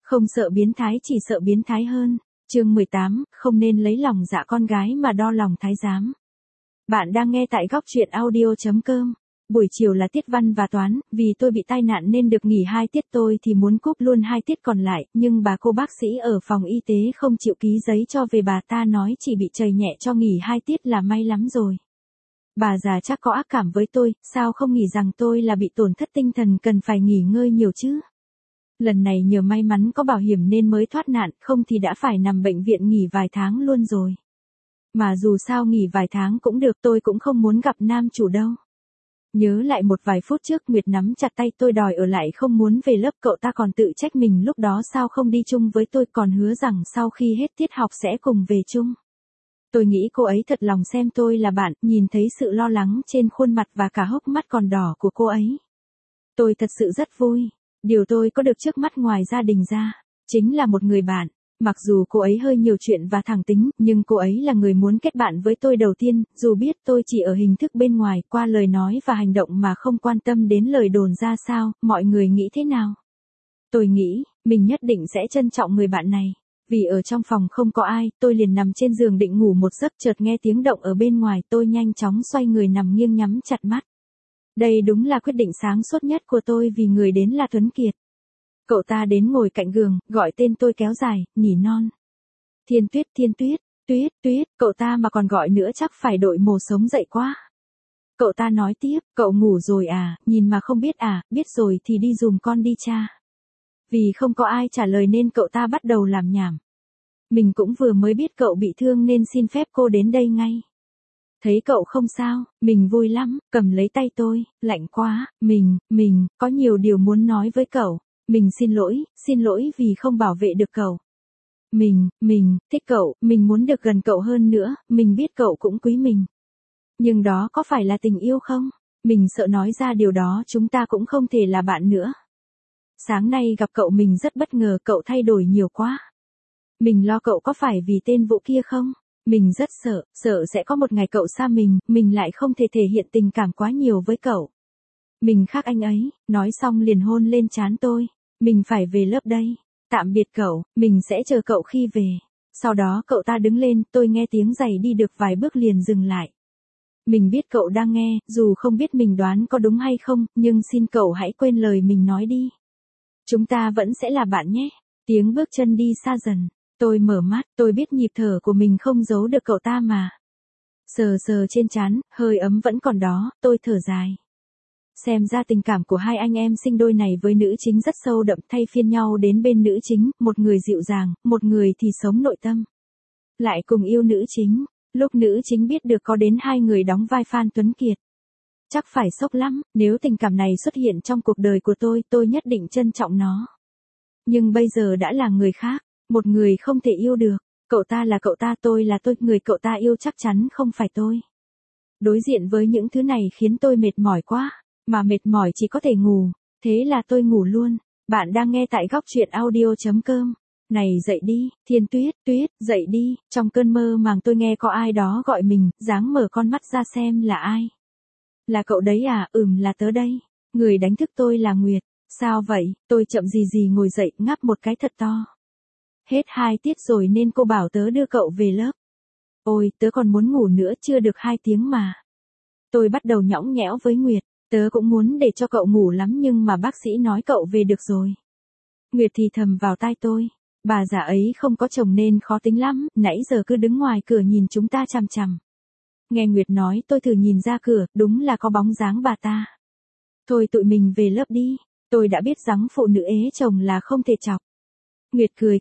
Không sợ biến thái chỉ sợ biến thái hơn. Chương 18, không nên lấy lòng dạ con gái mà đo lòng thái giám. Bạn đang nghe tại góc truyện audio.com. Buổi chiều là tiết văn và toán, vì tôi bị tai nạn nên được nghỉ 2 tiết, tôi thì muốn cúp luôn 2 tiết còn lại, nhưng bà cô bác sĩ ở phòng y tế không chịu ký giấy cho về, bà ta nói chỉ bị trầy nhẹ cho nghỉ 2 tiết là may lắm rồi. Bà già chắc có ác cảm với tôi, sao không nghĩ rằng tôi là bị tổn thất tinh thần cần phải nghỉ ngơi nhiều chứ. Lần này nhờ may mắn có bảo hiểm nên mới thoát nạn, không thì đã phải nằm bệnh viện nghỉ vài tháng luôn rồi. Mà dù sao nghỉ vài tháng cũng được, tôi cũng không muốn gặp nam chủ đâu. Nhớ lại một vài phút trước, Nguyệt nắm chặt tay tôi đòi ở lại không muốn về lớp, cậu ta còn tự trách mình lúc đó sao không đi chung với tôi, còn hứa rằng sau khi hết tiết học sẽ cùng về chung. Tôi nghĩ cô ấy thật lòng xem tôi là bạn, nhìn thấy sự lo lắng trên khuôn mặt và cả hốc mắt còn đỏ của cô ấy. Tôi thật sự rất vui. Điều tôi có được trước mắt ngoài gia đình ra, chính là một người bạn. Mặc dù cô ấy hơi nhiều chuyện và thẳng tính, nhưng cô ấy là người muốn kết bạn với tôi đầu tiên, dù biết tôi chỉ ở hình thức bên ngoài, qua lời nói và hành động mà không quan tâm đến lời đồn ra sao, mọi người nghĩ thế nào. Tôi nghĩ, mình nhất định sẽ trân trọng người bạn này. Vì ở trong phòng không có ai, tôi liền nằm trên giường định ngủ một giấc, chợt nghe tiếng động ở bên ngoài, tôi nhanh chóng xoay người nằm nghiêng nhắm chặt mắt. Đây đúng là quyết định sáng suốt nhất của tôi, vì người đến là Tuấn Kiệt. Cậu ta đến ngồi cạnh giường, gọi tên tôi kéo dài, nỉ non. Thiên Tuyết, Thiên Tuyết, Tuyết, Tuyết, cậu ta mà còn gọi nữa chắc phải đội mồ sống dậy quá. Cậu ta nói tiếp, cậu ngủ rồi à, nhìn mà không biết à, biết rồi thì đi giùm con đi cha. Vì không có ai trả lời nên cậu ta bắt đầu làm nhảm. Mình cũng vừa mới biết cậu bị thương nên xin phép cô đến đây ngay. Thấy cậu không sao, mình vui lắm, cầm lấy tay tôi, lạnh quá, mình, có nhiều điều muốn nói với cậu. Mình xin lỗi vì không bảo vệ được cậu. Mình, thích cậu, mình muốn được gần cậu hơn nữa, mình biết cậu cũng quý mình. Nhưng đó có phải là tình yêu không? Mình sợ nói ra điều đó chúng ta cũng không thể là bạn nữa. Sáng nay gặp cậu mình rất bất ngờ, cậu thay đổi nhiều quá. Mình lo cậu có phải vì tên Vũ kia không? Mình rất sợ sẽ có một ngày cậu xa mình lại không thể thể hiện tình cảm quá nhiều với cậu. Mình khác anh ấy, nói xong liền hôn lên trán tôi. Mình phải về lớp đây. Tạm biệt cậu, mình sẽ chờ cậu khi về. Sau đó cậu ta đứng lên, tôi nghe tiếng giày đi được vài bước liền dừng lại. Mình biết cậu đang nghe, dù không biết mình đoán có đúng hay không, nhưng xin cậu hãy quên lời mình nói đi. Chúng ta vẫn sẽ là bạn nhé. Tiếng bước chân đi xa dần. Tôi mở mắt, tôi biết nhịp thở của mình không giấu được cậu ta mà. Sờ trên trán, hơi ấm vẫn còn đó, tôi thở dài. Xem ra tình cảm của hai anh em sinh đôi này với nữ chính rất sâu đậm, thay phiên nhau đến bên nữ chính, một người dịu dàng, một người thì sống nội tâm. Lại cùng yêu nữ chính, lúc nữ chính biết được có đến 2 người đóng vai Phan Tuấn Kiệt. Chắc phải sốc lắm, nếu tình cảm này xuất hiện trong cuộc đời của tôi nhất định trân trọng nó. Nhưng bây giờ đã là người khác, một người không thể yêu được, cậu ta là cậu ta, tôi là tôi, người cậu ta yêu chắc chắn không phải tôi. Đối diện với những thứ này khiến tôi mệt mỏi quá. Mà mệt mỏi chỉ có thể ngủ, thế là tôi ngủ luôn. Bạn đang nghe tại góc truyện audio.com. Này dậy đi, Thiên Tuyết, Tuyết, dậy đi. Trong cơn mơ màng tôi nghe có ai đó gọi mình, dáng mở con mắt ra xem là ai. Là cậu đấy à, là tớ đây. Người đánh thức tôi là Nguyệt. Sao vậy, tôi chậm gì ngồi dậy, ngáp một cái thật to. Hết 2 tiết rồi nên cô bảo tớ đưa cậu về lớp. Ôi, tớ còn muốn ngủ nữa, chưa được 2 tiếng mà. Tôi bắt đầu nhõng nhẽo với Nguyệt. Tớ cũng muốn để cho cậu ngủ lắm nhưng mà bác sĩ nói cậu về được rồi. Nguyệt thì thầm vào tai tôi. Bà già ấy không có chồng nên khó tính lắm, nãy giờ cứ đứng ngoài cửa nhìn chúng ta chằm chằm. Nghe Nguyệt nói tôi thử nhìn ra cửa, đúng là có bóng dáng bà ta. Thôi tụi mình về lớp đi, tôi đã biết rằng phụ nữ ế chồng là không thể chọc. Nguyệt cười,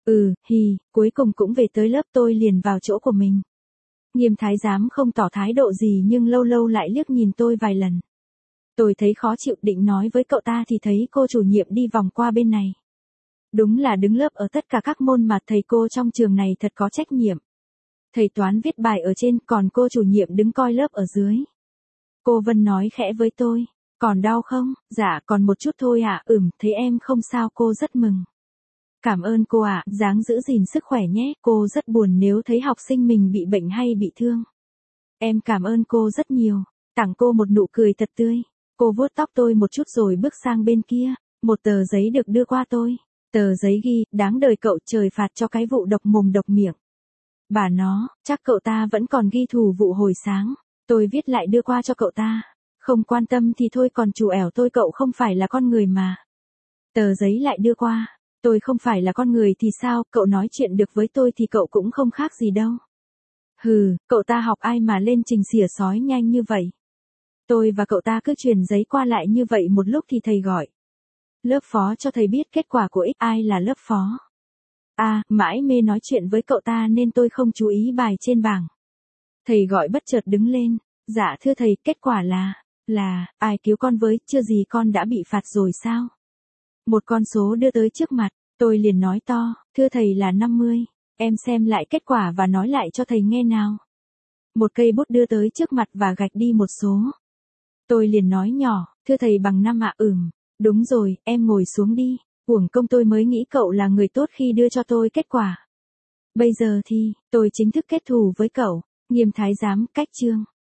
cuối cùng cũng về tới lớp, tôi liền vào chỗ của mình. Nghiêm thái giám không tỏ thái độ gì nhưng lâu lâu lại liếc nhìn tôi vài lần. Tôi thấy khó chịu, định nói với cậu ta thì thấy cô chủ nhiệm đi vòng qua bên này. Đúng là đứng lớp ở tất cả các môn mà thầy cô trong trường này thật có trách nhiệm. Thầy toán viết bài ở trên, còn cô chủ nhiệm đứng coi lớp ở dưới. Cô Vân nói khẽ với tôi, còn đau không? Dạ còn một chút thôi ạ. Thấy em không sao, cô rất mừng. Cảm ơn cô ạ, ráng giữ gìn sức khỏe nhé, cô rất buồn nếu thấy học sinh mình bị bệnh hay bị thương. Em cảm ơn cô rất nhiều, tặng cô một nụ cười thật tươi. Cô vuốt tóc tôi một chút rồi bước sang bên kia, một tờ giấy được đưa qua tôi. Tờ giấy ghi, đáng đời cậu, trời phạt cho cái vụ độc mồm độc miệng. Bà nó, chắc cậu ta vẫn còn ghi thù vụ hồi sáng. Tôi viết lại đưa qua cho cậu ta. Không quan tâm thì thôi, còn chủ ẻo tôi, cậu không phải là con người mà. Tờ giấy lại đưa qua. Tôi không phải là con người thì sao, cậu nói chuyện được với tôi thì cậu cũng không khác gì đâu. Hừ, cậu ta học ai mà lên trình xỉa sói nhanh như vậy. Tôi và cậu ta cứ truyền giấy qua lại như vậy, một lúc thì thầy gọi lớp phó cho thầy biết kết quả của ai là lớp phó. Mãi mê nói chuyện với cậu ta nên tôi không chú ý bài trên bảng. Thầy gọi bất chợt đứng lên. Dạ thưa thầy, kết quả là, ai cứu con với, chưa gì con đã bị phạt rồi sao? Một con số đưa tới trước mặt, tôi liền nói to, thưa thầy là 50, em xem lại kết quả và nói lại cho thầy nghe nào. Một cây bút đưa tới trước mặt và gạch đi một số. Tôi liền nói nhỏ, thưa thầy bằng 5 ạ. Đúng rồi, em ngồi xuống đi, uổng công tôi mới nghĩ cậu là người tốt khi đưa cho tôi kết quả. Bây giờ thì, tôi chính thức kết thù với cậu. Nghiêm thái giám, cách chương.